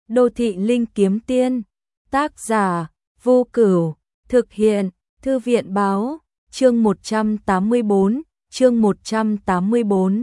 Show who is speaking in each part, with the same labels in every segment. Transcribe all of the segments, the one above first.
Speaker 1: Đô thị linh kiếm tiên, tác giả, Vô Cửu, thực hiện, Thư viện báo, chương 184.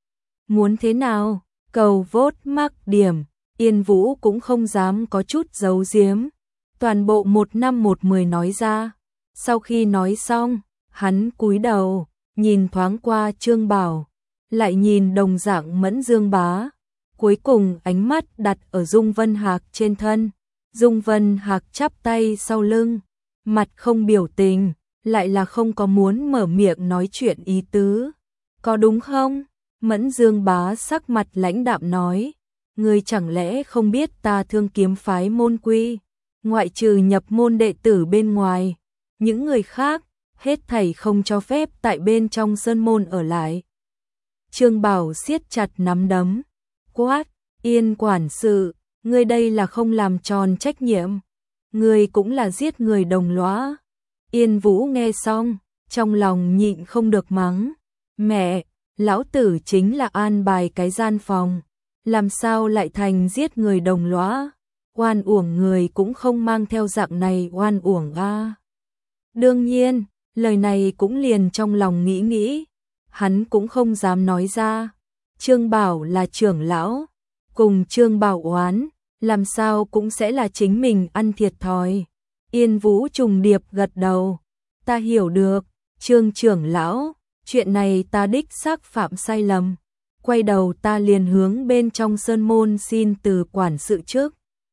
Speaker 1: Muốn thế nào, cầu vote mắc điểm, Yên Vũ cũng không dám có chút giấu giếm, toàn bộ 1/10 nói ra. Sau khi nói xong, hắn cúi đầu, nhìn thoáng qua Trương Bảo, lại nhìn đồng dạng Mẫn Dương Bá, cuối cùng ánh mắt đặt ở Dung Vân Hạc trên thân. Dung Vân Hạc chắp tay sau lưng, mặt không biểu tình, lại là không có muốn mở miệng nói chuyện ý tứ. Có đúng không? Mẫn Dương Bá sắc mặt lãnh đạm nói, ngươi chẳng lẽ không biết ta Thương Kiếm phái môn quy, ngoại trừ nhập môn đệ tử bên ngoài, những người khác, hết thảy không cho phép tại bên trong sơn môn ở lại. Trương Bảo siết chặt nắm đấm, quát, Yên quản sự, ngươi đây là không làm tròn trách nhiệm, ngươi cũng là giết người đồng lõa. Yên Vũ nghe xong, trong lòng nhịn không được mắng, mẹ, lão tử chính là an bài cái gian phòng, làm sao lại thành giết người đồng lõa, oan uổng người cũng không mang theo dạng này oan uổng a. Đương nhiên, lời này cũng liền trong lòng nghĩ, hắn cũng không dám nói ra. Trương Bảo là trưởng lão, cùng Trương Bảo oán, làm sao cũng sẽ là chính mình ăn thiệt thòi. Yên Vũ trùng điệp gật đầu, ta hiểu được, Trương trưởng lão, chuyện này ta đích xác phạm sai lầm. Quay đầu ta liền hướng bên trong sơn môn xin từ quản sự trước.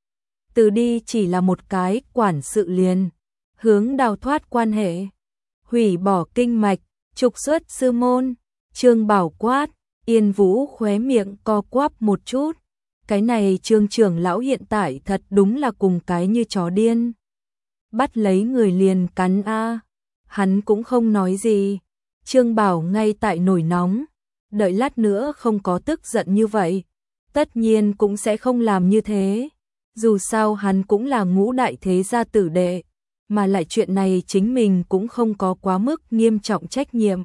Speaker 1: Từ đi chỉ là một cái quản sự liền, hướng đào thoát quan hệ, hủy bỏ kinh mạch, trục xuất sư môn. Trương Bảo quát, Yên Vũ khóe miệng co quắp một chút. Cái này Trương trưởng lão hiện tại thật đúng là cùng cái như chó điên. Bắt lấy người liền cắn a. Hắn cũng không nói gì. Trương Bảo ngay tại nổi nóng, đợi lát nữa không có tức giận như vậy, tất nhiên cũng sẽ không làm như thế. Dù sao hắn cũng là ngũ đại thế gia tử đệ, mà lại chuyện này chính mình cũng không có quá mức nghiêm trọng trách nhiệm.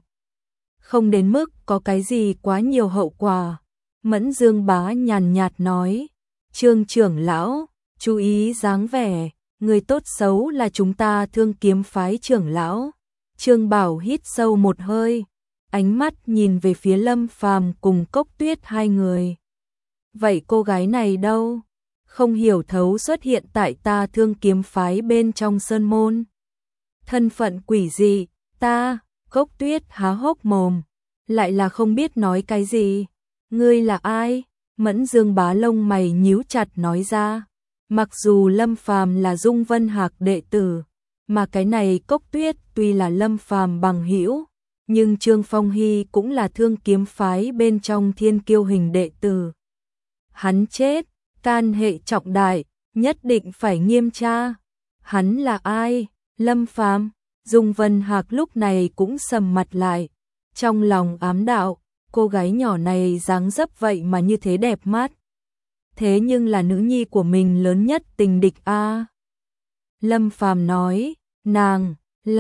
Speaker 1: Không đến mức có cái gì quá nhiều hậu quả. Mẫn Dương Bá nhàn nhạt nói, Trương trưởng lão, chú ý dáng vẻ, người tốt xấu là chúng ta Thương Kiếm phái trưởng lão. Trương Bảo hít sâu một hơi, ánh mắt nhìn về phía Lâm Phàm cùng Cốc Tuyết hai người. Vậy cô gái này đâu? Không hiểu thấu xuất hiện tại ta Thương Kiếm phái bên trong sơn môn. Thân phận quỷ dị, ta, Cốc Tuyết há hốc mồm, lại là không biết nói cái gì. Ngươi là ai? Mẫn Dương Bá lông mày nhíu chặt nói ra. Mặc dù Lâm Phàm là Dung Vân Hạc đệ tử, mà cái này Cốc Tuyết tuy là Lâm Phàm bằng hữu, nhưng Trương Phong Hy cũng là Thương Kiếm phái bên trong thiên kiêu hình đệ tử. Hắn chết, can hệ trọng đại, nhất định phải nghiêm tra. Hắn là ai? Lâm Phàm. Dung Vân Hạc lúc này cũng sầm mặt lại, trong lòng ám đạo, cô gái nhỏ này dáng dấp vậy mà như thế đẹp mắt. Thế nhưng là nữ nhi của mình lớn nhất tình địch a. Lâm Phàm nói, nàng,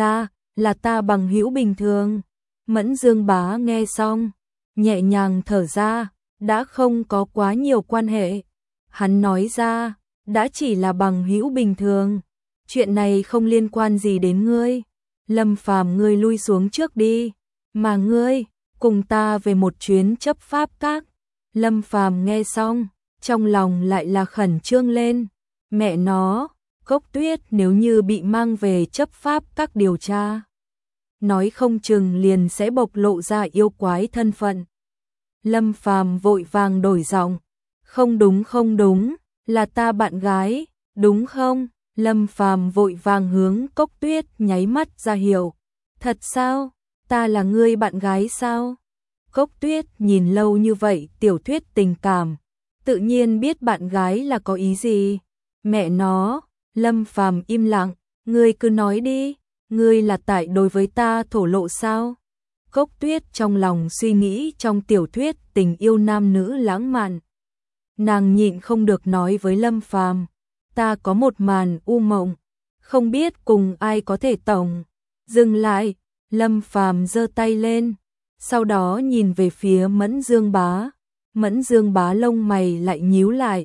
Speaker 1: là ta bằng hữu bình thường. Mẫn Dương Bá nghe xong, nhẹ nhàng thở ra, đã không có quá nhiều quan hệ. Hắn nói ra, đã chỉ là bằng hữu bình thường, chuyện này không liên quan gì đến ngươi. Lâm Phàm, ngươi lui xuống trước đi, mà ngươi, cùng ta về một chuyến chấp pháp các. Lâm Phàm nghe xong, trong lòng lại là khẩn trương lên. Mẹ nó, Cốc Tuyết nếu như bị mang về chấp pháp các điều tra, nói không chừng liền sẽ bộc lộ ra yêu quái thân phận. Lâm Phàm vội vàng đổi giọng, không đúng, là ta bạn gái, đúng không? Lâm Phàm vội vàng hướng Cốc Tuyết nháy mắt ra hiệu, thật sao? Ta là ngươi bạn gái sao? Cốc Tuyết nhìn lâu như vậy tiểu thuyết tình cảm, tự nhiên biết bạn gái là có ý gì. Mẹ nó, Lâm Phàm im lặng, ngươi cứ nói đi, ngươi là tại đối với ta thổ lộ sao? Cốc Tuyết trong lòng suy nghĩ trong tiểu thuyết tình yêu nam nữ lãng mạn. Nàng nhịn không được nói với Lâm Phàm, ta có một màn u mộng, không biết cùng ai có thể tổng. Dừng lại, Lâm Phàm giơ tay lên, sau đó nhìn về phía Mẫn Dương Bá. Mẫn Dương Bá lông mày lại nhíu lại,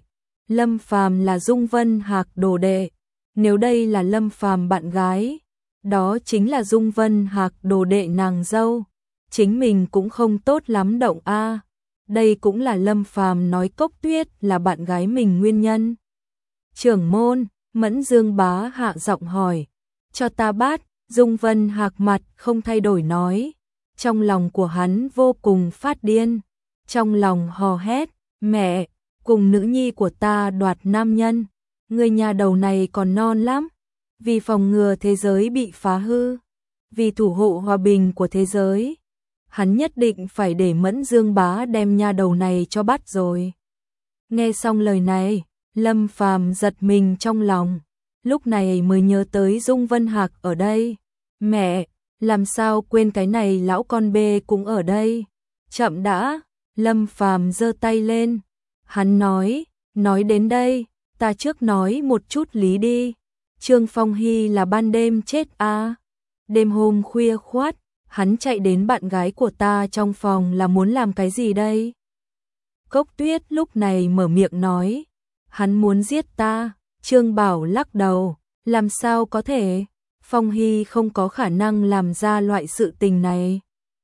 Speaker 1: Lâm Phàm là Dung Vân Hạc đồ đệ, nếu đây là Lâm Phàm bạn gái, đó chính là Dung Vân Hạc đồ đệ nàng dâu, chính mình cũng không tốt lắm động a. Đây cũng là Lâm Phàm nói Cốc Tuyết là bạn gái mình nguyên nhân. Trưởng môn, Mẫn Dương Bá hạ giọng hỏi, cho ta bát. Dung Vân Hạc mặt không thay đổi nói, trong lòng của hắn vô cùng phát điên, trong lòng hò hét, mẹ, cùng nữ nhi của ta đoạt nam nhân, người nhà đầu này còn non lắm, vì phòng ngừa thế giới bị phá hư, vì thủ hộ hòa bình của thế giới, hắn nhất định phải để Mẫn Dương Bá đem nha đầu này cho bắt rồi. Nghe xong lời này, Lâm Phàm giật mình trong lòng, lúc này mới nhớ tới Dung Vân Hạc ở đây. Mẹ, làm sao quên cái này lão con bê cũng ở đây. Chậm đã, Lâm Phàm giơ tay lên. Hắn nói đến đây, ta trước nói một chút lý đi. Trương Phong Hy là ban đêm chết à? Đêm hôm khuya khoát, hắn chạy đến bạn gái của ta trong phòng là muốn làm cái gì đây? Cốc Tuyết lúc này mở miệng nói, hắn muốn giết ta. Trương Bảo lắc đầu, làm sao có thể? Phong Hy không có khả năng làm ra loại sự tình này.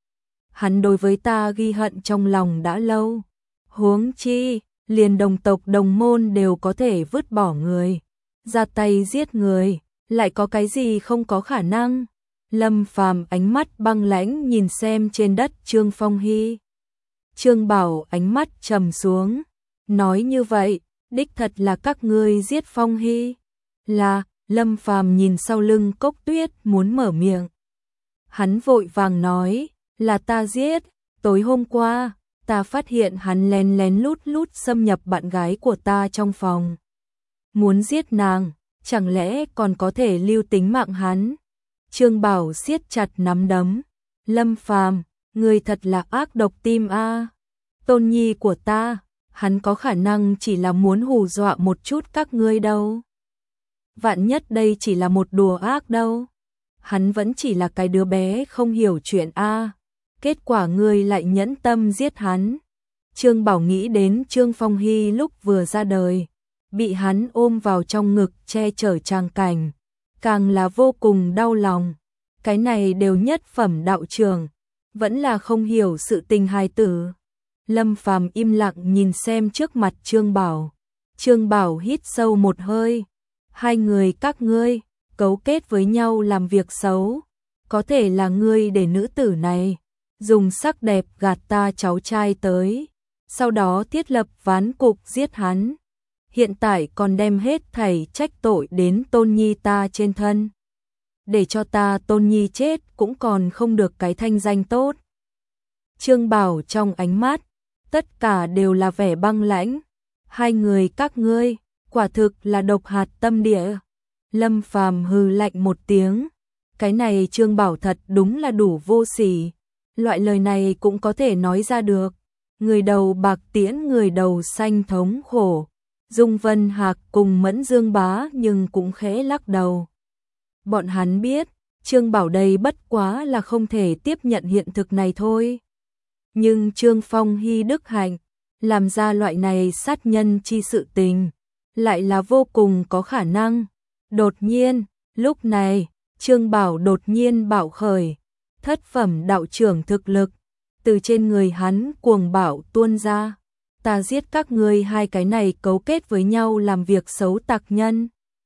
Speaker 1: Hắn đối với ta ghi hận trong lòng đã lâu. Huống chi, liền đồng tộc đồng môn đều có thể vứt bỏ người, ra tay giết người, lại có cái gì không có khả năng. Lâm Phàm ánh mắt băng lãnh nhìn xem trên đất Trương Phong Hy. Trương Bảo ánh mắt trầm xuống, nói như vậy, đích thật là các ngươi giết Phong Hy. Là, Lâm Phàm nhìn sau lưng Cốc Tuyết muốn mở miệng. Hắn vội vàng nói, là ta giết, tối hôm qua, ta phát hiện hắn lén lén lút xâm nhập bạn gái của ta trong phòng. Muốn giết nàng, chẳng lẽ còn có thể lưu tính mạng hắn? Trương Bảo siết chặt nắm đấm. Lâm Phàm, người thật là ác độc tim a. Tôn nhi của ta, hắn có khả năng chỉ là muốn hù dọa một chút các ngươi đâu. Vạn nhất đây chỉ là một đùa ác đâu. Hắn vẫn chỉ là cái đứa bé không hiểu chuyện a. Kết quả ngươi lại nhẫn tâm giết hắn. Trương Bảo nghĩ đến Trương Phong Hy lúc vừa ra đời, bị hắn ôm vào trong ngực che chở tràng cảnh, càng là vô cùng đau lòng. Cái này đều nhất phẩm đạo trường, vẫn là không hiểu sự tình hài tử. Lâm Phàm im lặng nhìn xem trước mặt Trương Bảo. Trương Bảo hít sâu một hơi. Hai người các ngươi cấu kết với nhau làm việc xấu, có thể là ngươi để nữ tử này dùng sắc đẹp gạt ta cháu trai tới, sau đó thiết lập ván cục giết hắn. Hiện tại còn đem hết thảy trách tội đến Tôn nhi ta trên thân. Để cho ta Tôn nhi chết cũng còn không được cái thanh danh tốt. Trương Bảo trong ánh mắt, tất cả đều là vẻ băng lãnh. Hai người các ngươi, quả thực là độc hạt tâm địa. Lâm Phàm hừ lạnh một tiếng. Cái này Trương Bảo thật đúng là đủ vô sỉ. Loại lời này cũng có thể nói ra được. Người đầu bạc tiễn người đầu xanh thống khổ. Dung Vân Hạc cùng Mẫn Dương Bá nhưng cũng khẽ lắc đầu. Bọn hắn biết, Trương Bảo đây bất quá là không thể tiếp nhận hiện thực này thôi. Nhưng Trương Phong Hy đức hạnh, làm ra loại này sát nhân chi sự tình, lại là vô cùng có khả năng. Đột nhiên, lúc này, Trương Bảo đột nhiên bạo khởi, thất phẩm đạo trưởng thực lực, từ trên người hắn cuồng bạo tuôn ra. Ta giết các ngươi hai cái này cấu kết với nhau làm việc xấu tặc nhân.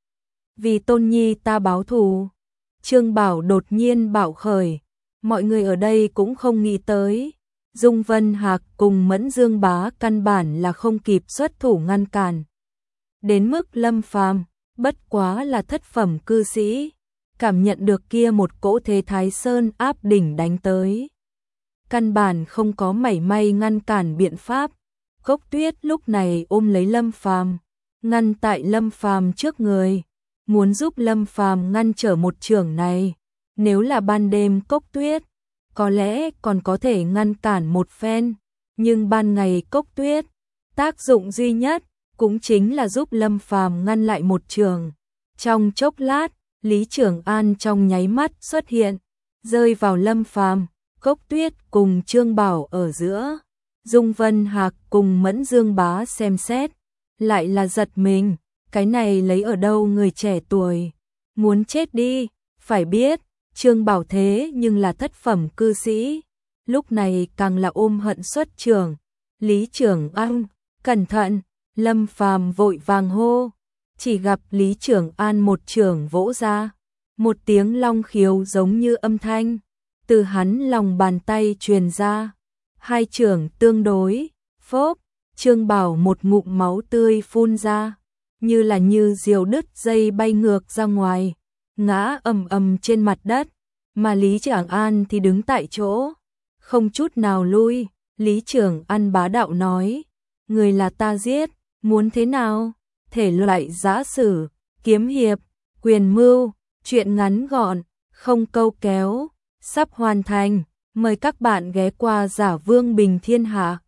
Speaker 1: Vì Tôn nhi ta báo thù. Trương Bảo đột nhiên bạo khởi, mọi người ở đây cũng không nghĩ tới. Dung Vân Hạc cùng Mẫn Dương Bá căn bản là không kịp xuất thủ ngăn cản. Đến mức Lâm Phàm bất quá là thất phẩm cư sĩ, cảm nhận được kia một cỗ thế Thái Sơn áp đỉnh đánh tới. Căn bản không có mảy may ngăn cản biện pháp. Cốc Tuyết lúc này ôm lấy Lâm Phàm, ngăn tại Lâm Phàm trước người, muốn giúp Lâm Phàm ngăn trở một chưởng này. Nếu là ban đêm Cốc Tuyết, có lẽ còn có thể ngăn cản một phen, nhưng ban ngày Cốc Tuyết, tác dụng duy nhất cũng chính là giúp Lâm Phàm ngăn lại một chưởng. Trong chốc lát, Lý Trường An trong nháy mắt xuất hiện, rơi vào Lâm Phàm, Cốc Tuyết cùng Trương Bảo ở giữa. Dung Vân Hạc cùng Mẫn Dương Bá xem xét, lại là giật mình, cái này lấy ở đâu người trẻ tuổi, muốn chết đi, phải biết, Trương Bảo thế nhưng là thất phẩm cư sĩ, lúc này càng là ôm hận xuất trưởng, Lý Trưởng An, cẩn thận, Lâm Phàm vội vàng hô, chỉ gặp Lý Trưởng An một trưởng vỗ ra, một tiếng long khiếu giống như âm thanh, từ hắn lòng bàn tay truyền ra, hai trưởng tương đối, phốp, Trương Bảo một ngụm máu tươi phun ra, như diều đứt dây bay ngược ra ngoài, ngã ầm ầm trên mặt đất, mà Lý Trưởng An thì đứng tại chỗ, không chút nào lui. Lý Trưởng An bá đạo nói, người là ta giết, muốn thế nào? Thể loại giã sử, kiếm hiệp, quyền mưu, chuyện ngắn gọn, không câu kéo, sắp hoàn thành, mời các bạn ghé qua Giả Vương Bình Thiên Hạ.